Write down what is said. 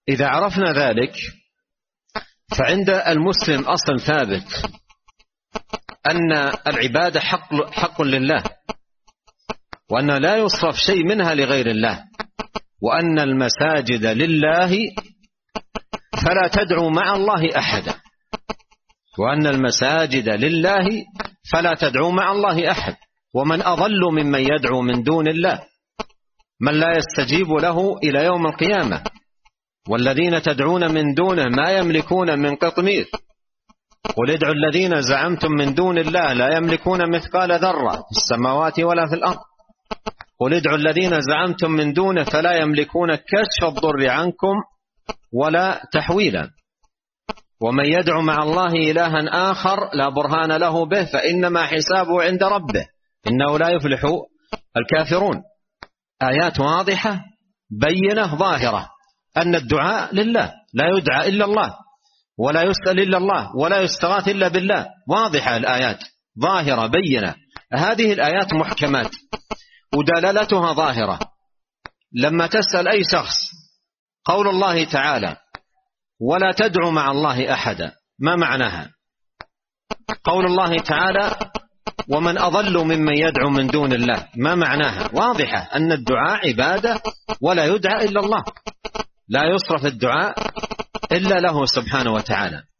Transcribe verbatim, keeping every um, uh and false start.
إذا عرفنا ذلك فعند المسلم أصل ثابت أن العبادة حق, حق لله، وأن لا يصرف شيء منها لغير الله، وأن المساجد لله فلا تدعوا مع الله أحدا، وأن المساجد لله فلا تدعوا مع الله أحد. ومن أضل ممن يدعو من دون الله من لا يستجيب له إلى يوم القيامة، والذين تدعون من دونه ما يملكون من قطمير. قل ادعوا الذين زعمتم من دون الله لا يملكون مثقال ذرة في السماوات ولا في الأرض. قل ادعوا الذين زعمتم من دونه فلا يملكون كشف الضر عنكم ولا تحويلا. ومن يدعو مع الله إلها آخر لا برهان له به فإنما حسابه عند ربه إنه لا يفلح الكافرون. آيات واضحة بينة ظاهرة أن الدعاء لله، لا يدعى إلا الله، ولا يسأل إلا الله، ولا يستغاث إلا بالله. واضحة الآيات ظاهرة بينة. هذه الآيات محكمات ودلالتها ظاهرة. لما تسأل أي شخص قول الله تعالى ولا تدعو مع الله أحدا، ما معناها؟ قول الله تعالى ومن أضل ممن يدعو من دون الله، ما معناها؟ واضحة أن الدعاء عبادة ولا يدعى إلا الله، لا يصرف الدعاء إلا له سبحانه وتعالى.